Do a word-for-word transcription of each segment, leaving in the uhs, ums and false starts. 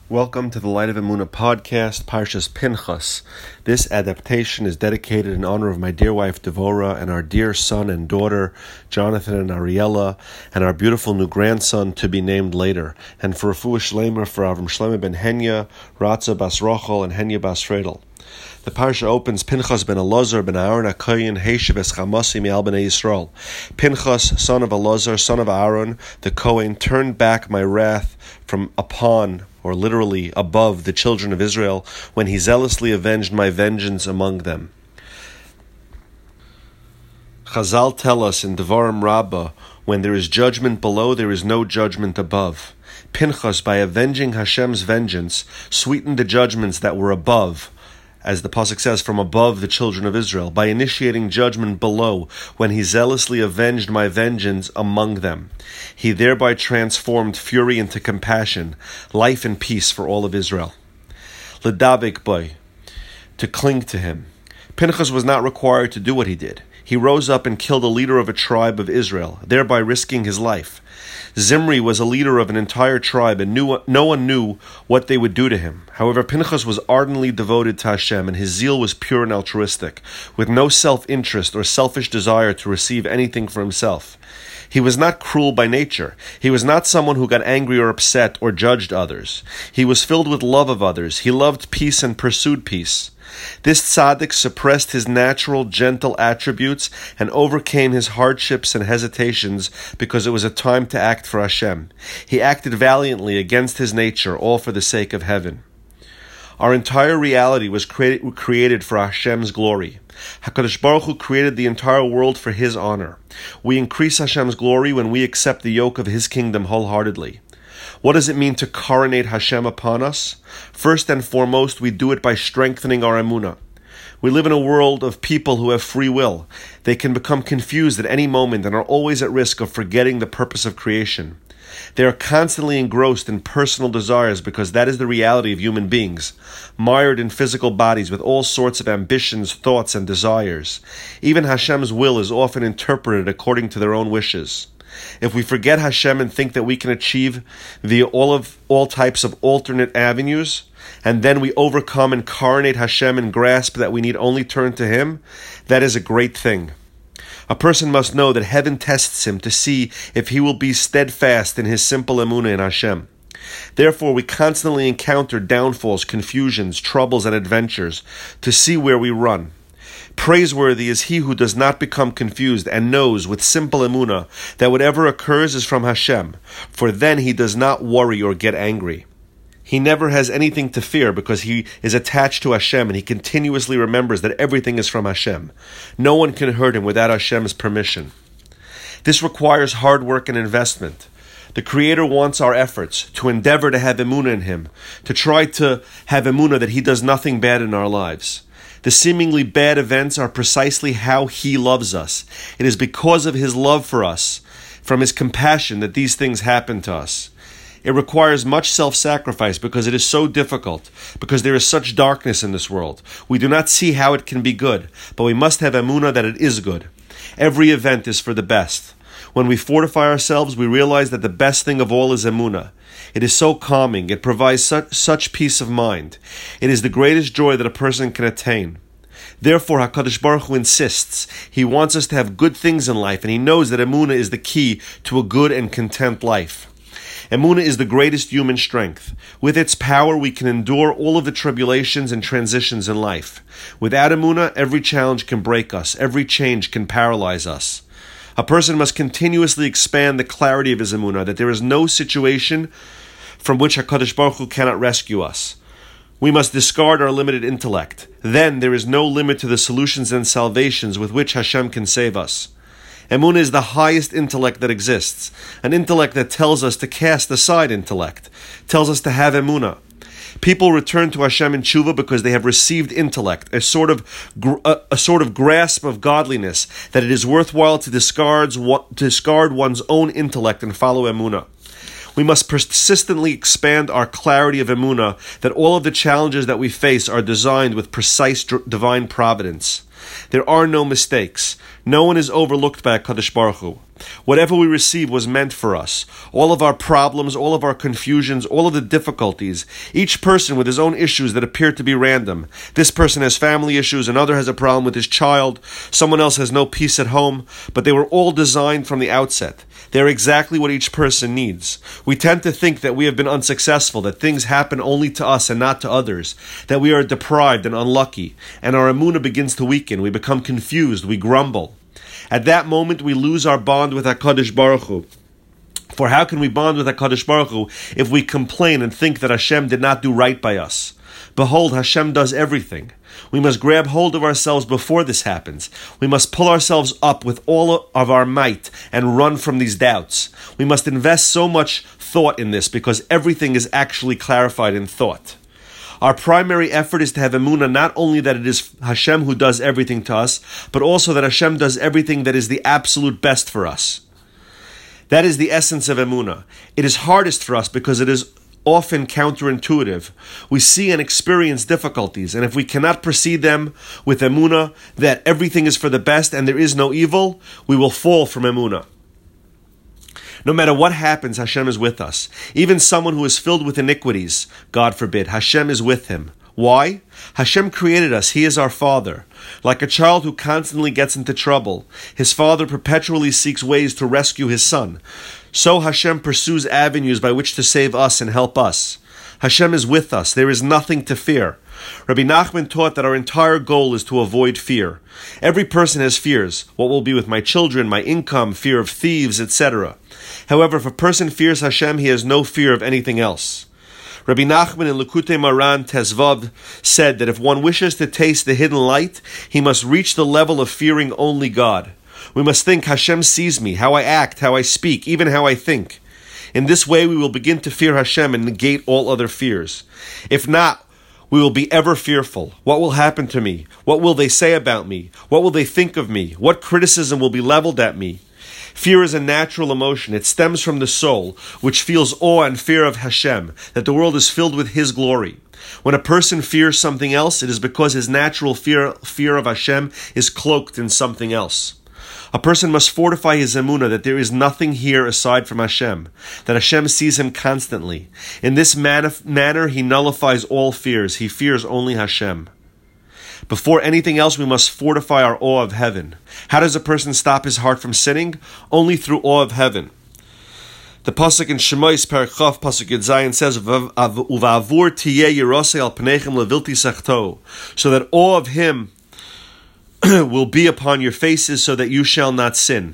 Welcome to the Light of Emunah podcast, Parshas Pinchas. This adaptation is dedicated in honor of my dear wife Devorah and our dear son and daughter Jonathan and Ariella, and our beautiful new grandson to be named later, and for Refuah Shleima for Avram Shlomo ben Henya, Ratza bas Rochel, and Henya bas Fredel. The parsha opens, Pinchas ben Elazar ben Aaron HaKohen Heishev es Chamasi mi'al bnei Yisrael. Pinchas, son of Elazar, son of Aaron, the Kohen, turned back my wrath from upon, or literally above, the children of Israel, when he zealously avenged my vengeance among them. Chazal tell us in Devarim Rabbah, when there is judgment below, there is no judgment above. Pinchas, by avenging Hashem's vengeance, sweetened the judgments that were above, as the pasuk says, from above the children of Israel, by initiating judgment below, when he zealously avenged my vengeance among them. He thereby transformed fury into compassion, life and peace for all of Israel. Ledavik boy, to cling to him. Pinchas was not required to do what he did. He rose up and killed a leader of a tribe of Israel, thereby risking his life. Zimri was a leader of an entire tribe, and knew, no one knew what they would do to him. However, Pinchas was ardently devoted to Hashem, and his zeal was pure and altruistic, with no self-interest or selfish desire to receive anything for himself. He was not cruel by nature. He was not someone who got angry or upset or judged others. He was filled with love of others. He loved peace and pursued peace. This tzaddik suppressed his natural, gentle attributes and overcame his hardships and hesitations because it was a time to act for Hashem. He acted valiantly against his nature, all for the sake of heaven. Our entire reality was created, created for Hashem's glory. HaKadosh Baruch Hu created the entire world for His honor. We increase Hashem's glory when we accept the yoke of His kingdom wholeheartedly. What does it mean to coronate Hashem upon us? First and foremost, we do it by strengthening our emunah. We live in a world of people who have free will. They can become confused at any moment and are always at risk of forgetting the purpose of creation. They are constantly engrossed in personal desires because that is the reality of human beings, mired in physical bodies with all sorts of ambitions, thoughts, and desires. Even Hashem's will is often interpreted according to their own wishes. If we forget Hashem and think that we can achieve via all of all types of alternate avenues, and then we overcome and coronate Hashem and grasp that we need only turn to Him, that is a great thing. A person must know that heaven tests him to see if he will be steadfast in his simple emunah in Hashem. Therefore, we constantly encounter downfalls, confusions, troubles, and adventures to see where we run. Praiseworthy is he who does not become confused and knows with simple emunah that whatever occurs is from Hashem, for then he does not worry or get angry. He never has anything to fear because he is attached to Hashem and he continuously remembers that everything is from Hashem. No one can hurt him without Hashem's permission. This requires hard work and investment. The Creator wants our efforts to endeavor to have emunah in Him, to try to have emunah that He does nothing bad in our lives. The seemingly bad events are precisely how He loves us. It is because of His love for us, from His compassion, that these things happen to us. It requires much self-sacrifice because it is so difficult, because there is such darkness in this world. We do not see how it can be good, but we must have emunah that it is good. Every event is for the best. When we fortify ourselves, we realize that the best thing of all is emunah. It is so calming. It provides such, such peace of mind. It is the greatest joy that a person can attain. Therefore, HaKadosh Baruch Hu insists. He wants us to have good things in life, and He knows that emunah is the key to a good and content life. Emunah is the greatest human strength. With its power, we can endure all of the tribulations and transitions in life. Without emunah, every challenge can break us. Every change can paralyze us. A person must continuously expand the clarity of his emunah, that there is no situation from which HaKadosh Baruch Hu cannot rescue us. We must discard our limited intellect. Then there is no limit to the solutions and salvations with which Hashem can save us. Emunah is the highest intellect that exists, an intellect that tells us to cast aside intellect, tells us to have emunah. People return to Hashem in tshuva because they have received intellect, a sort of a, a sort of grasp of godliness, that it is worthwhile to discard, to discard one's own intellect and follow emunah. We must persistently expand our clarity of emunah, that all of the challenges that we face are designed with precise divine providence. There are no mistakes. No one is overlooked by HaKadosh Baruch Hu. Whatever we receive was meant for us. All of our problems, all of our confusions, all of the difficulties, each person with his own issues that appear to be random. This person has family issues, another has a problem with his child, someone else has no peace at home, but they were all designed from the outset. They're exactly what each person needs. We tend to think that we have been unsuccessful, that things happen only to us and not to others, that we are deprived and unlucky, and our emunah begins to weaken. We become confused, we grumble. At that moment, we lose our bond with HaKadosh Baruch Hu. For how can we bond with HaKadosh Baruch Hu if we complain and think that Hashem did not do right by us? Behold, Hashem does everything. We must grab hold of ourselves before this happens. We must pull ourselves up with all of our might and run from these doubts. We must invest so much thought in this because everything is actually clarified in thought. Our primary effort is to have emunah not only that it is Hashem who does everything to us, but also that Hashem does everything that is the absolute best for us. That is the essence of emunah. It is hardest for us because it is often counterintuitive. We see and experience difficulties, and if we cannot precede them with emunah that everything is for the best and there is no evil, we will fall from emunah. No matter what happens, Hashem is with us. Even someone who is filled with iniquities, God forbid, Hashem is with him. Why? Hashem created us. He is our Father. Like a child who constantly gets into trouble, his father perpetually seeks ways to rescue his son. So Hashem pursues avenues by which to save us and help us. Hashem is with us. There is nothing to fear. Rabbi Nachman taught that our entire goal is to avoid fear. Every person has fears. What will be with my children, my income, fear of thieves, et cetera. However, if a person fears Hashem, he has no fear of anything else. Rabbi Nachman in Likutei Moharan Tezvav said that if one wishes to taste the hidden light, he must reach the level of fearing only God. We must think Hashem sees me, how I act, how I speak, even how I think. In this way, we will begin to fear Hashem and negate all other fears. If not, we will be ever fearful. What will happen to me? What will they say about me? What will they think of me? What criticism will be leveled at me? Fear is a natural emotion. It stems from the soul, which feels awe and fear of Hashem, that the world is filled with His glory. When a person fears something else, it is because his natural fear, fear of Hashem is cloaked in something else. A person must fortify his emunah that there is nothing here aside from Hashem, that Hashem sees him constantly. In this man- manner, he nullifies all fears. He fears only Hashem. Before anything else, we must fortify our awe of heaven. How does a person stop his heart from sinning? Only through awe of heaven. The pasuk in Shemais Perek Chaf pasuk Yud Zayin says, "Uva'avur tiyeh yirasei al pneichem levilti sechto," so that awe of Him will be upon your faces, so that you shall not sin.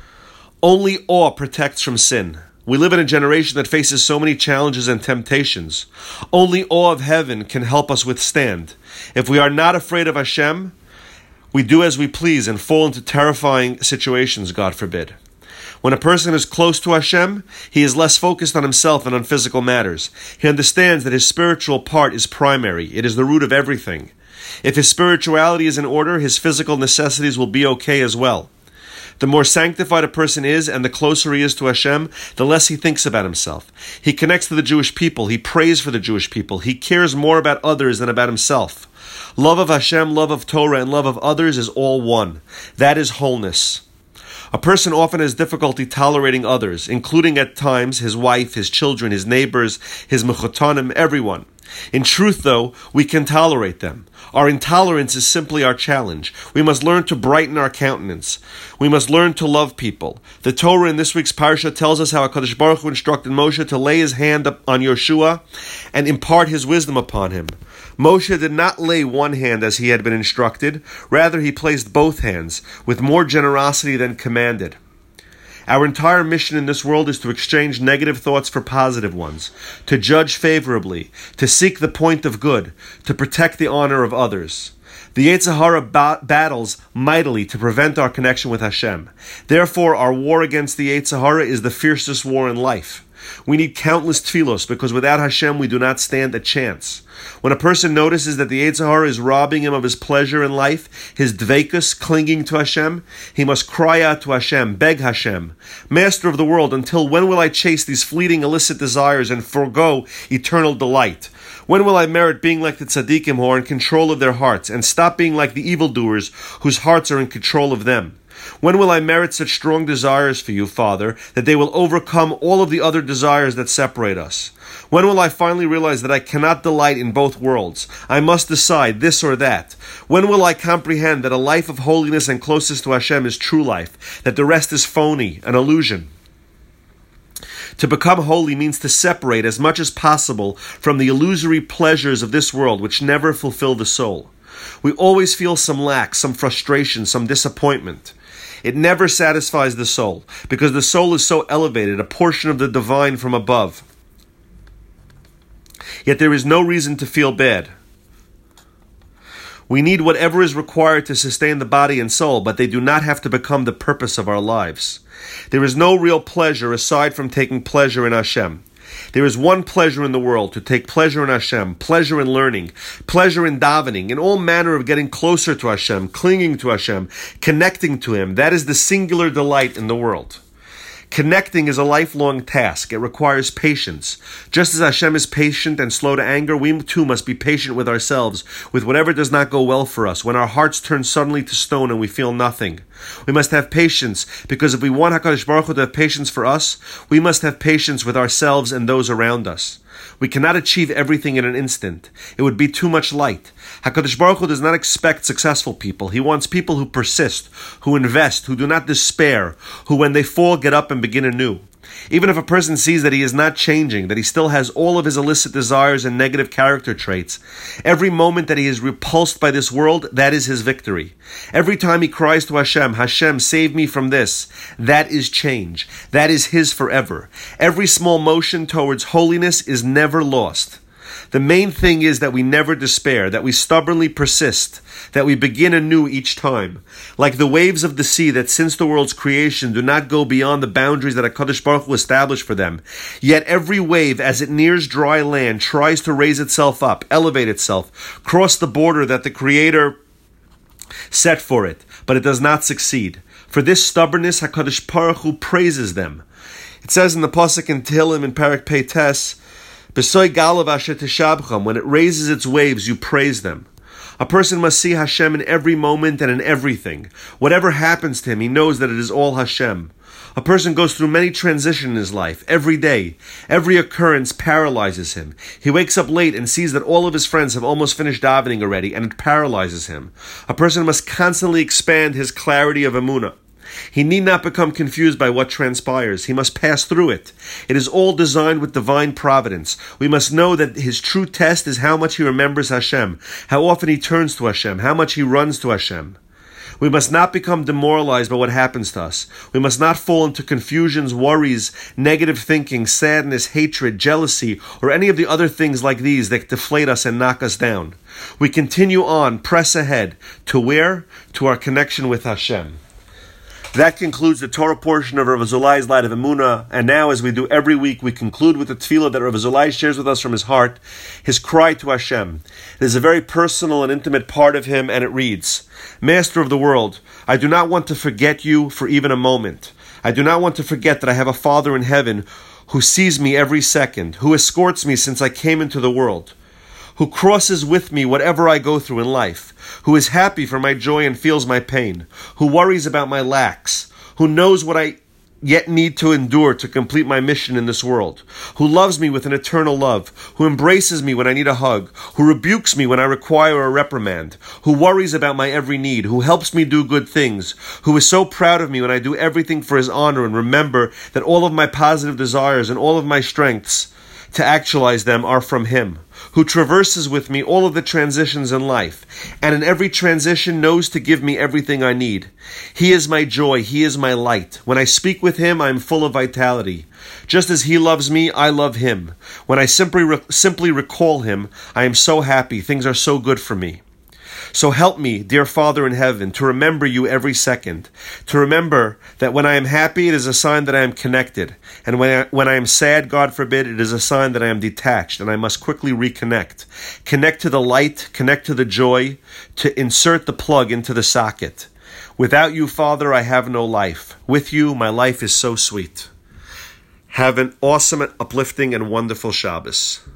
Only awe protects from sin. We live in a generation that faces so many challenges and temptations. Only awe of heaven can help us withstand. If we are not afraid of Hashem, we do as we please and fall into terrifying situations, God forbid. When a person is close to Hashem, he is less focused on himself and on physical matters. He understands that his spiritual part is primary. It is the root of everything. If his spirituality is in order, his physical necessities will be okay as well. The more sanctified a person is and the closer he is to Hashem, the less he thinks about himself. He connects to the Jewish people. He prays for the Jewish people. He cares more about others than about himself. Love of Hashem, love of Torah, and love of others is all one. That is wholeness. A person often has difficulty tolerating others, including at times his wife, his children, his neighbors, his mechotanim, everyone. In truth, though, we can tolerate them. Our intolerance is simply our challenge. We must learn to brighten our countenance. We must learn to love people. The Torah in this week's parsha tells us how HaKadosh Baruch Hu instructed Moshe to lay his hand on Yoshua and impart his wisdom upon him. Moshe did not lay one hand as he had been instructed. Rather, he placed both hands with more generosity than commanded. Our entire mission in this world is to exchange negative thoughts for positive ones, to judge favorably, to seek the point of good, to protect the honor of others. The Yetzer Hara ba- battles mightily to prevent our connection with Hashem. Therefore, our war against the Yetzer Hara is the fiercest war in life. We need countless tefillos, because without Hashem we do not stand a chance. When a person notices that the Yetzer Hara is robbing him of his pleasure in life, his dveikus, clinging to Hashem, he must cry out to Hashem, beg Hashem, Master of the world, until when will I chase these fleeting illicit desires and forego eternal delight? When will I merit being like the tzaddikim who are in control of their hearts, and stop being like the evildoers whose hearts are in control of them? When will I merit such strong desires for you, Father, that they will overcome all of the other desires that separate us? When will I finally realize that I cannot delight in both worlds? I must decide this or that. When will I comprehend that a life of holiness and closest to Hashem is true life, that the rest is phony, an illusion? To become holy means to separate as much as possible from the illusory pleasures of this world which never fulfill the soul. We always feel some lack, some frustration, some disappointment. It never satisfies the soul, because the soul is so elevated, a portion of the divine from above. Yet there is no reason to feel bad. We need whatever is required to sustain the body and soul, but they do not have to become the purpose of our lives. There is no real pleasure aside from taking pleasure in Hashem. There is one pleasure in the world, to take pleasure in Hashem, pleasure in learning, pleasure in davening, in all manner of getting closer to Hashem, clinging to Hashem, connecting to Him. That is the singular delight in the world. Connecting is a lifelong task. It requires patience. Just as Hashem is patient and slow to anger, we too must be patient with ourselves, with whatever does not go well for us, when our hearts turn suddenly to stone and we feel nothing. We must have patience, because if we want HaKadosh Baruch Hu to have patience for us, we must have patience with ourselves and those around us. We cannot achieve everything in an instant. It would be too much light. HaKadosh Baruch Hu does not expect successful people. He wants people who persist, who invest, who do not despair, who when they fall get up and begin anew. Even if a person sees that he is not changing, that he still has all of his illicit desires and negative character traits, every moment that he is repulsed by this world, that is his victory. Every time he cries to Hashem, Hashem, save me from this, that is change. That is his forever. Every small motion towards holiness is never lost. The main thing is that we never despair, that we stubbornly persist, that we begin anew each time. Like the waves of the sea that since the world's creation do not go beyond the boundaries that HaKadosh Baruch Hu established for them. Yet every wave, as it nears dry land, tries to raise itself up, elevate itself, cross the border that the Creator set for it, but it does not succeed. For this stubbornness, HaKadosh Baruch Hu praises them. It says in the Pasuk in Tehillim in Parak Pei Tes, B'soy galav asher teshabcham, when it raises its waves, you praise them. A person must see Hashem in every moment and in everything. Whatever happens to him, he knows that it is all Hashem. A person goes through many transitions in his life, every day. Every occurrence paralyzes him. He wakes up late and sees that all of his friends have almost finished davening already, and it paralyzes him. A person must constantly expand his clarity of emunah. He need not become confused by what transpires. He must pass through it. It is all designed with divine providence. We must know that his true test is how much he remembers Hashem, how often he turns to Hashem, how much he runs to Hashem. We must not become demoralized by what happens to us. We must not fall into confusions, worries, negative thinking, sadness, hatred, jealousy, or any of the other things like these that deflate us and knock us down. We continue on, press ahead. To where? To our connection with Hashem. That concludes the Torah portion of Rav Azulai's Light of Emunah. And now, as we do every week, we conclude with the tefillah that Rav Azulai shares with us from his heart, his cry to Hashem. It is a very personal and intimate part of him, and it reads, Master of the world, I do not want to forget you for even a moment. I do not want to forget that I have a Father in heaven who sees me every second, who escorts me since I came into the world, who crosses with me whatever I go through in life, who is happy for my joy and feels my pain, who worries about my lacks, who knows what I yet need to endure to complete my mission in this world, who loves me with an eternal love, who embraces me when I need a hug, who rebukes me when I require a reprimand, who worries about my every need, who helps me do good things, who is so proud of me when I do everything for his honor and remember that all of my positive desires and all of my strengths to actualize them are from him, who traverses with me all of the transitions in life, and in every transition knows to give me everything I need. He is my joy, he is my light. When I speak with him, I am full of vitality. Just as he loves me, I love him. When I simply re- simply recall him, I am so happy, things are so good for me. So help me, dear Father in heaven, to remember you every second, to remember that when I am happy, it is a sign that I am connected, and when I, when I am sad, God forbid, it is a sign that I am detached, and I must quickly reconnect. Connect to the light, connect to the joy, to insert the plug into the socket. Without you, Father, I have no life. With you, my life is so sweet. Have an awesome, uplifting, and wonderful Shabbos.